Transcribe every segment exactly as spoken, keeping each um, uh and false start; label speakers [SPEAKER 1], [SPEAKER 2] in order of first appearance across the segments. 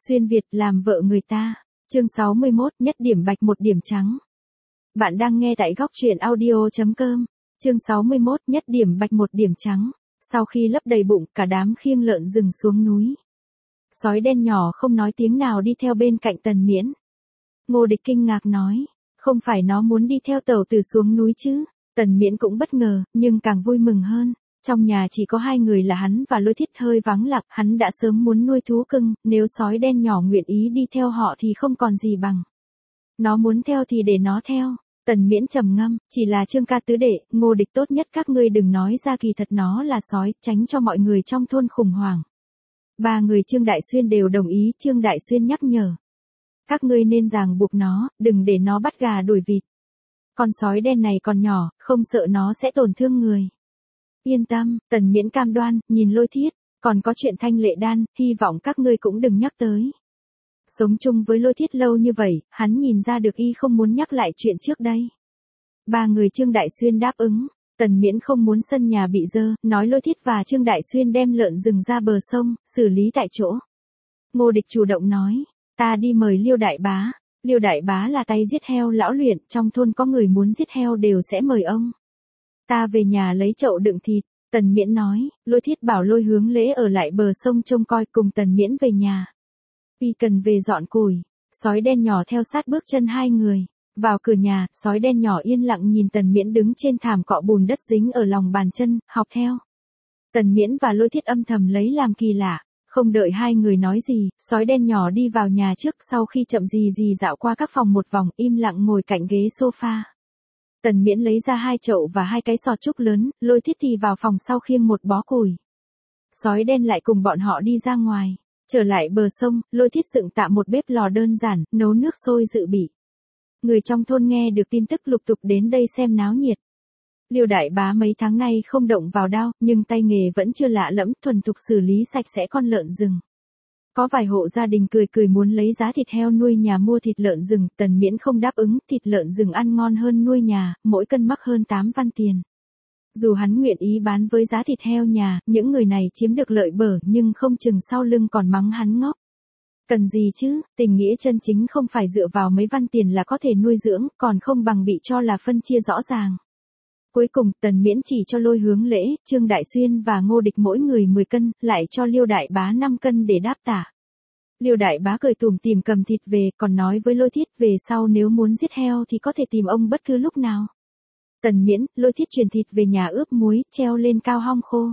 [SPEAKER 1] Xuyên Việt làm vợ người ta. Chương sáu mươi mốt, nhất điểm bạch một điểm trắng. Bạn đang nghe tại góc truyện audio chấm com. Chương sáu mươi mốt, nhất điểm bạch một điểm trắng. Sau khi lấp đầy bụng, cả đám khiêng lợn rừng xuống núi. Sói đen nhỏ không nói tiếng nào đi theo bên cạnh Tần Miễn. Ngô Địch kinh ngạc nói, không phải nó muốn đi theo tàu tử xuống núi chứ? Tần Miễn cũng bất ngờ, nhưng càng vui mừng hơn. Trong nhà chỉ có hai người là hắn và Lôi Thiết hơi vắng lặng, hắn đã sớm muốn nuôi thú cưng, nếu sói đen nhỏ nguyện ý đi theo họ thì không còn gì bằng. Nó muốn theo thì để nó theo. Tần Miễn trầm ngâm, chỉ là Trương ca tứ đệ, Ngô Địch tốt nhất các ngươi đừng nói ra kỳ thật nó là sói, tránh cho mọi người trong thôn khủng hoảng. Ba người Trương Đại Xuyên đều đồng ý, Trương Đại Xuyên nhắc nhở. Các ngươi nên ràng buộc nó, đừng để nó bắt gà đuổi vịt. Con sói đen này còn nhỏ, không sợ nó sẽ tổn thương người. Yên tâm, Tần Miễn cam đoan, nhìn Lôi Thiết, còn có chuyện Thanh Lệ Đan, hy vọng các ngươi cũng đừng nhắc tới. Sống chung với Lôi Thiết lâu như vậy, hắn nhìn ra được y không muốn nhắc lại chuyện trước đây. Ba người Trương Đại Xuyên đáp ứng, Tần Miễn không muốn sân nhà bị dơ, nói Lôi Thiết và Trương Đại Xuyên đem lợn rừng ra bờ sông, xử lý tại chỗ. Ngô Địch chủ động nói, ta đi mời Liêu Đại Bá. Liêu Đại Bá là tay giết heo lão luyện, trong thôn có người muốn giết heo đều sẽ mời ông. Ta về nhà lấy chậu đựng thịt, Tần Miễn nói, Lôi Thiết bảo Lôi Hướng Lễ ở lại bờ sông trông coi cùng Tần Miễn về nhà. Vì cần về dọn củi, sói đen nhỏ theo sát bước chân hai người. Vào cửa nhà, sói đen nhỏ yên lặng nhìn Tần Miễn đứng trên thảm cọ bùn đất dính ở lòng bàn chân, học theo. Tần Miễn và Lôi Thiết âm thầm lấy làm kỳ lạ. Không đợi hai người nói gì, sói đen nhỏ đi vào nhà trước, sau khi chậm gì gì dạo qua các phòng một vòng, im lặng ngồi cạnh ghế sofa. Tần Miễn lấy ra hai chậu và hai cái sọt trúc lớn, Lôi Thiết thì vào phòng sau khiêng một bó củi. Sói đen lại cùng bọn họ đi ra ngoài. Trở lại bờ sông, Lôi Thiết dựng tạm một bếp lò đơn giản, nấu nước sôi dự bị. Người trong thôn nghe được tin tức lục tục đến đây xem náo nhiệt. Liêu Đại Bá mấy tháng nay không động vào đao, nhưng tay nghề vẫn chưa lạ lẫm, thuần thục xử lý sạch sẽ con lợn rừng. Có vài hộ gia đình cười cười muốn lấy giá thịt heo nuôi nhà mua thịt lợn rừng, Tần Miễn không đáp ứng, thịt lợn rừng ăn ngon hơn nuôi nhà, mỗi cân mắc hơn tám văn tiền. Dù hắn nguyện ý bán với giá thịt heo nhà, những người này chiếm được lợi bở nhưng không chừng sau lưng còn mắng hắn ngốc. Cần gì chứ, tình nghĩa chân chính không phải dựa vào mấy văn tiền là có thể nuôi dưỡng, còn không bằng bị cho là phân chia rõ ràng. Cuối cùng, Tần Miễn chỉ cho Lôi Hướng Lễ, Trương Đại Xuyên và Ngô Địch mỗi người mười cân, lại cho Liêu Đại Bá năm cân để đáp tả. Liêu Đại Bá cười tủm tỉm cầm thịt về, còn nói với Lôi Thiết về sau nếu muốn giết heo thì có thể tìm ông bất cứ lúc nào. Tần Miễn, Lôi Thiết truyền thịt về nhà ướp muối, treo lên cao hong khô.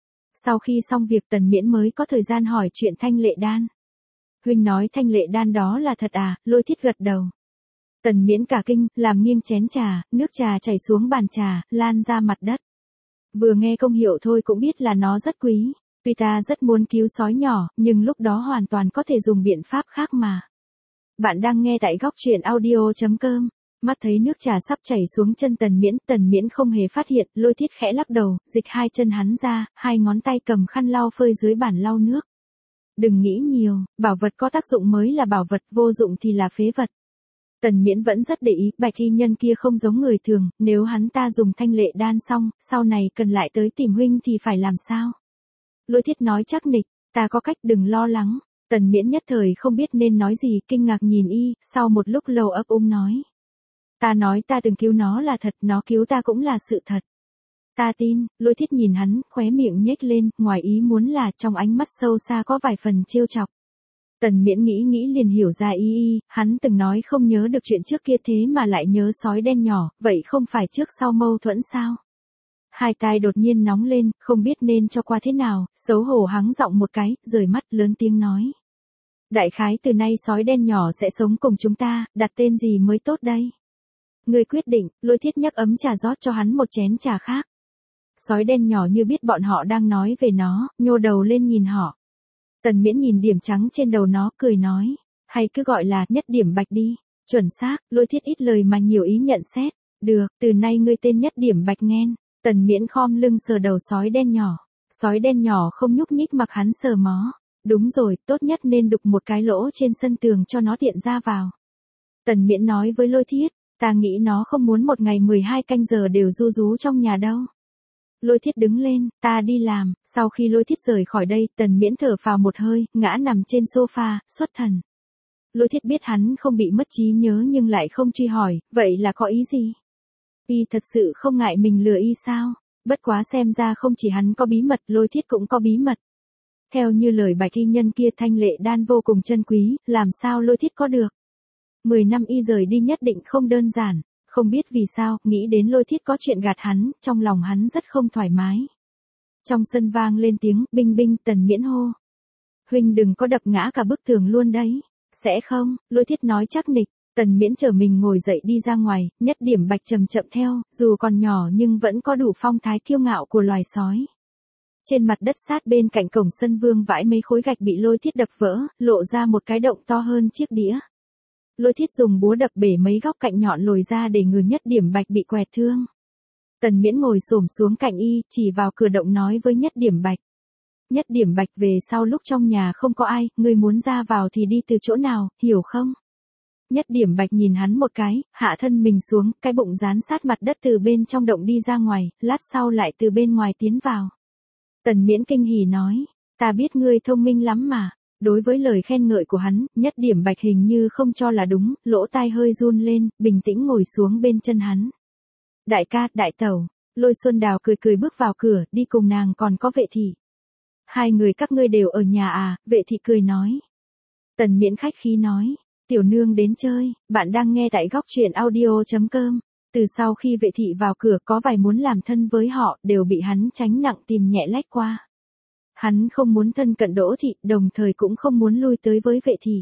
[SPEAKER 1] Sau khi xong việc Tần Miễn mới có thời gian hỏi chuyện Thanh Lệ Đan. Huynh nói Thanh Lệ Đan đó là thật à? Lôi Thiết gật đầu. Tần Miễn cả kinh, làm nghiêng chén trà, nước trà chảy xuống bàn trà, lan ra mặt đất. Vừa nghe công hiệu thôi cũng biết là nó rất quý. Tuy ta rất muốn cứu sói nhỏ, nhưng lúc đó hoàn toàn có thể dùng biện pháp khác mà. Bạn đang nghe tại góc truyện audio chấm com. Mắt thấy nước trà sắp chảy xuống chân Tần Miễn, Tần Miễn không hề phát hiện, Lôi Thiết khẽ lắc đầu, dịch hai chân hắn ra, hai ngón tay cầm khăn lau phơi dưới bàn lau nước. Đừng nghĩ nhiều, bảo vật có tác dụng mới là bảo vật, vô dụng thì là phế vật. Tần Miễn vẫn rất để ý, bạch y nhân kia không giống người thường, nếu hắn ta dùng Thanh Lệ Đan xong, sau này cần lại tới tìm huynh thì phải làm sao? Lôi Thiết nói chắc nịch, ta có cách đừng lo lắng. Tần Miễn nhất thời không biết nên nói gì, kinh ngạc nhìn y, sau một lúc lâu ấp úng nói. Ta nói ta từng cứu nó là thật, nó cứu ta cũng là sự thật. Ta tin. Lôi Thiết nhìn hắn, khóe miệng nhếch lên, ngoài ý muốn là trong ánh mắt sâu xa có vài phần trêu chọc. Tần Miễn nghĩ nghĩ liền hiểu ra y y, hắn từng nói không nhớ được chuyện trước kia thế mà lại nhớ sói đen nhỏ, vậy không phải trước sau mâu thuẫn sao? Hai tai đột nhiên nóng lên, không biết nên cho qua thế nào, xấu hổ hắng giọng một cái, rời mắt lớn tiếng nói. Đại khái từ nay sói đen nhỏ sẽ sống cùng chúng ta, đặt tên gì mới tốt đây? Người quyết định. Lôi Thiết nhấc ấm trà rót cho hắn một chén trà khác. Sói đen nhỏ như biết bọn họ đang nói về nó, nhô đầu lên nhìn họ. Tần Miễn nhìn điểm trắng trên đầu nó, cười nói, hay cứ gọi là nhất điểm bạch đi. Chuẩn xác. Lôi Thiết ít lời mà nhiều ý nhận xét. Được, từ nay ngươi tên nhất điểm bạch nghen. Tần Miễn khom lưng sờ đầu sói đen nhỏ. Sói đen nhỏ không nhúc nhích mặc hắn sờ mó. Đúng rồi, tốt nhất nên đục một cái lỗ trên sân tường cho nó tiện ra vào. Tần Miễn nói với Lôi Thiết, ta nghĩ nó không muốn một ngày mười hai canh giờ đều ru rú trong nhà đâu. Lôi Thiết đứng lên, ta đi làm. Sau khi Lôi Thiết rời khỏi đây, Tần Miễn thở phào một hơi, ngã nằm trên sofa, xuất thần. Lôi Thiết biết hắn không bị mất trí nhớ nhưng lại không truy hỏi, vậy là có ý gì? Y thật sự không ngại mình lừa y sao? Bất quá xem ra không chỉ hắn có bí mật, Lôi Thiết cũng có bí mật. Theo như lời bạch y nhân kia, thanh lệ đan vô cùng chân quý, làm sao Lôi Thiết có được? Mười năm y rời đi nhất định không đơn giản. Không biết vì sao, nghĩ đến Lôi Thiết có chuyện gạt hắn, trong lòng hắn rất không thoải mái. Trong sân vang lên tiếng, binh binh, Tần Miễn hô. Huynh đừng có đập ngã cả bức tường luôn đấy. Sẽ không, Lôi Thiết nói chắc nịch. Tần Miễn trở mình ngồi dậy đi ra ngoài, nhất điểm bạch chậm chậm theo, dù còn nhỏ nhưng vẫn có đủ phong thái kiêu ngạo của loài sói. Trên mặt đất sát bên cạnh cổng sân vương vãi mấy khối gạch bị Lôi Thiết đập vỡ, lộ ra một cái động to hơn chiếc đĩa. Lôi Thiết dùng búa đập bể mấy góc cạnh nhọn lồi ra để ngừa nhất điểm bạch bị quẹt thương. Tần Miễn ngồi xổm xuống cạnh y, chỉ vào cửa động nói với nhất điểm bạch. Nhất điểm bạch, về sau lúc trong nhà không có ai, ngươi muốn ra vào thì đi từ chỗ nào, hiểu không? Nhất điểm bạch nhìn hắn một cái, hạ thân mình xuống, cái bụng dán sát mặt đất từ bên trong động đi ra ngoài, lát sau lại từ bên ngoài tiến vào. Tần Miễn kinh hỉ nói, ta biết ngươi thông minh lắm mà. Đối với lời khen ngợi của hắn, nhất điểm bạch hình như không cho là đúng, lỗ tai hơi run lên, bình tĩnh ngồi xuống bên chân hắn. Đại ca, đại tẩu, Lôi Xuân Đào cười cười bước vào cửa, đi cùng nàng còn có Vệ Thị. Hai người các ngươi đều ở nhà à? Vệ Thị cười nói. Tần Miễn khách khí nói, tiểu nương đến chơi, bạn đang nghe tại góc truyện audio chấm com. Từ sau khi Vệ Thị vào cửa có vài muốn làm thân với họ, đều bị hắn tránh nặng tìm nhẹ lách qua. Hắn không muốn thân cận Đỗ Thị, đồng thời cũng không muốn lui tới với Vệ Thị.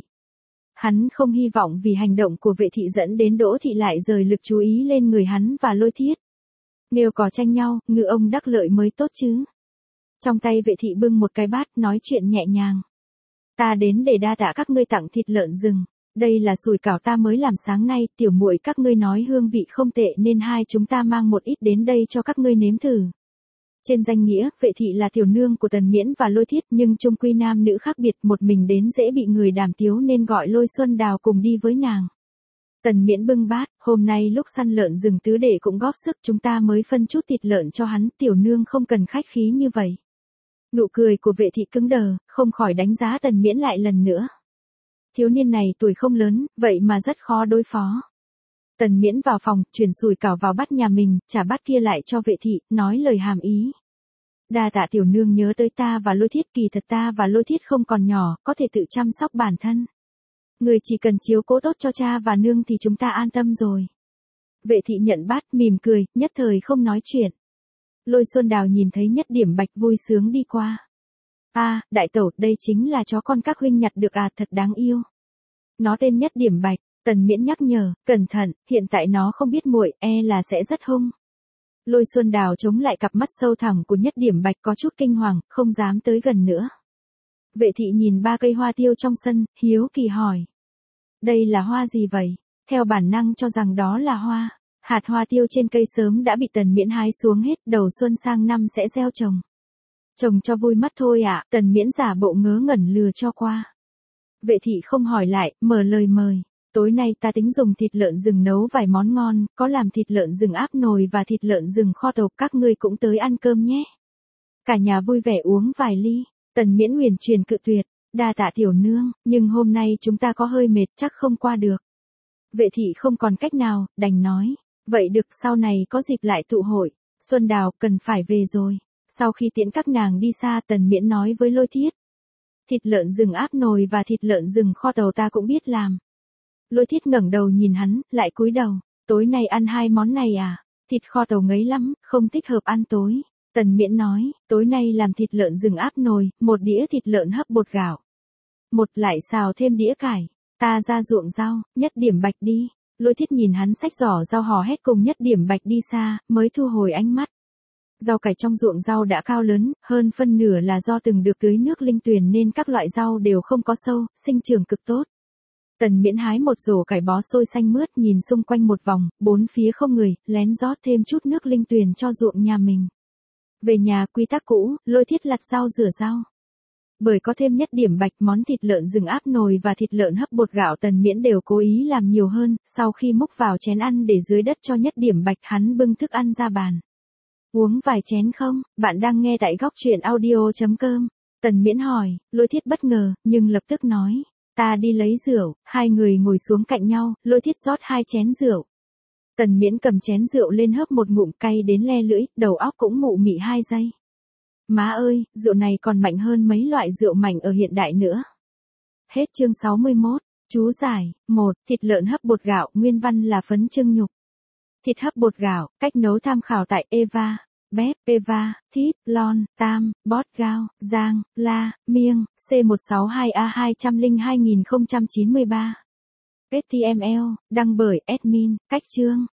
[SPEAKER 1] Hắn không hy vọng vì hành động của Vệ Thị dẫn đến Đỗ Thị lại rời lực chú ý lên người hắn và Lôi Thiết. Nếu có tranh nhau, ngư ông đắc lợi mới tốt chứ. Trong tay Vệ Thị bưng một cái bát, nói chuyện nhẹ nhàng. Ta đến để đa tạ các ngươi tặng thịt lợn rừng. Đây là sủi cảo ta mới làm sáng nay, tiểu muội các ngươi nói hương vị không tệ nên hai chúng ta mang một ít đến đây cho các ngươi nếm thử. Trên danh nghĩa, Vệ Thị là tiểu nương của Tần Miễn và Lôi Thiết nhưng chung quy nam nữ khác biệt, một mình đến dễ bị người đàm tiếu nên gọi Lôi Xuân Đào cùng đi với nàng. Tần Miễn bưng bát, hôm nay lúc săn lợn rừng tứ đệ cũng góp sức, chúng ta mới phân chút thịt lợn cho hắn, tiểu nương không cần khách khí như vậy. Nụ cười của Vệ Thị cứng đờ, không khỏi đánh giá Tần Miễn lại lần nữa. Thiếu niên này tuổi không lớn, vậy mà rất khó đối phó. Tần Miễn vào phòng, chuyển sủi cảo vào bát nhà mình, trả bát kia lại cho Vệ Thị, nói lời hàm ý. Đa tạ tiểu nương nhớ tới ta và Lôi Thiết, kỳ thật ta và Lôi Thiết không còn nhỏ, có thể tự chăm sóc bản thân. Người chỉ cần chiếu cố tốt cho cha và nương thì chúng ta an tâm rồi. Vệ Thị nhận bát, mỉm cười, nhất thời không nói chuyện. Lôi Xuân Đào nhìn thấy nhất điểm bạch vui sướng đi qua. A, à, đại tẩu, đây chính là chó con các huynh nhặt được à, thật đáng yêu. Nó tên nhất điểm bạch. Tần Miễn nhắc nhở, cẩn thận, hiện tại nó không biết muội, e là sẽ rất hung. Lôi Xuân Đào chống lại cặp mắt sâu thẳm của nhất điểm bạch có chút kinh hoàng, không dám tới gần nữa. Vệ Thị nhìn ba cây hoa tiêu trong sân, hiếu kỳ hỏi. Đây là hoa gì vậy? Theo bản năng cho rằng đó là hoa. Hạt hoa tiêu trên cây sớm đã bị Tần Miễn hái xuống hết, đầu xuân sang năm sẽ gieo trồng. Trồng cho vui mắt thôi ạ, à, Tần Miễn giả bộ ngớ ngẩn lừa cho qua. Vệ Thị không hỏi lại, mở lời mời. Tối nay ta tính dùng thịt lợn rừng nấu vài món ngon, có làm thịt lợn rừng áp nồi và thịt lợn rừng kho tộc, các ngươi cũng tới ăn cơm nhé. Cả nhà vui vẻ uống vài ly. Tần Miễn huyền truyền cự tuyệt, đa tạ tiểu nương, nhưng hôm nay chúng ta có hơi mệt, chắc không qua được. Vệ Thị không còn cách nào, đành nói, vậy được, sau này có dịp lại tụ hội. Xuân Đào cần phải về rồi. Sau khi tiễn các nàng đi xa, Tần Miễn nói với Lôi Thiết. Thịt lợn rừng áp nồi và thịt lợn rừng kho tàu ta cũng biết làm. Lôi Thiết ngẩng đầu nhìn hắn, lại cúi đầu. Tối nay ăn hai món này à? Thịt kho tàu ngấy lắm, không thích hợp ăn tối. Tần Miễn nói, tối nay làm thịt lợn rừng áp nồi, một đĩa thịt lợn hấp bột gạo. Một lại xào thêm đĩa cải. Ta ra ruộng rau, nhất điểm bạch đi. Lôi Thiết nhìn hắn xách giỏ rau hò hét cùng nhất điểm bạch đi xa, mới thu hồi ánh mắt. Rau cải trong ruộng rau đã cao lớn, hơn phân nửa là do từng được tưới nước linh tuyền nên các loại rau đều không có sâu, sinh trưởng cực tốt. Tần Miễn hái một rổ cải bó xôi xanh mướt, nhìn xung quanh một vòng, bốn phía không người, lén rót thêm chút nước linh tuyền cho ruộng nhà mình. Về nhà quy tắc cũ, Lôi Thiết lặt rau rửa rau. Bởi có thêm nhất điểm bạch, món thịt lợn rừng áp nồi và thịt lợn hấp bột gạo Tần Miễn đều cố ý làm nhiều hơn, sau khi múc vào chén ăn để dưới đất cho nhất điểm bạch, hắn bưng thức ăn ra bàn. Uống vài chén không? Bạn đang nghe tại góc truyện audio.com. Tần Miễn hỏi, Lôi Thiết bất ngờ, nhưng lập tức nói, ta đi lấy rượu. Hai người ngồi xuống cạnh nhau, Lôi Thiết rót hai chén rượu. Tần Miễn cầm chén rượu lên hớp một ngụm cay đến le lưỡi, đầu óc cũng mụ mị hai giây. Má ơi, rượu này còn mạnh hơn mấy loại rượu mạnh ở hiện đại nữa. Hết chương sáu mươi mốt. Chú giải. một. Thịt lợn hấp bột gạo, nguyên văn là phấn trưng nhục. Thịt hấp bột gạo, cách nấu tham khảo tại Eva, Bếp, Eva, Thít, Lon, Tam, Bót Gao, Giang, La, Miêng, C một sáu hai A hai không hai không chín ba. ếch ti em eo, đăng bởi admin, cách chương.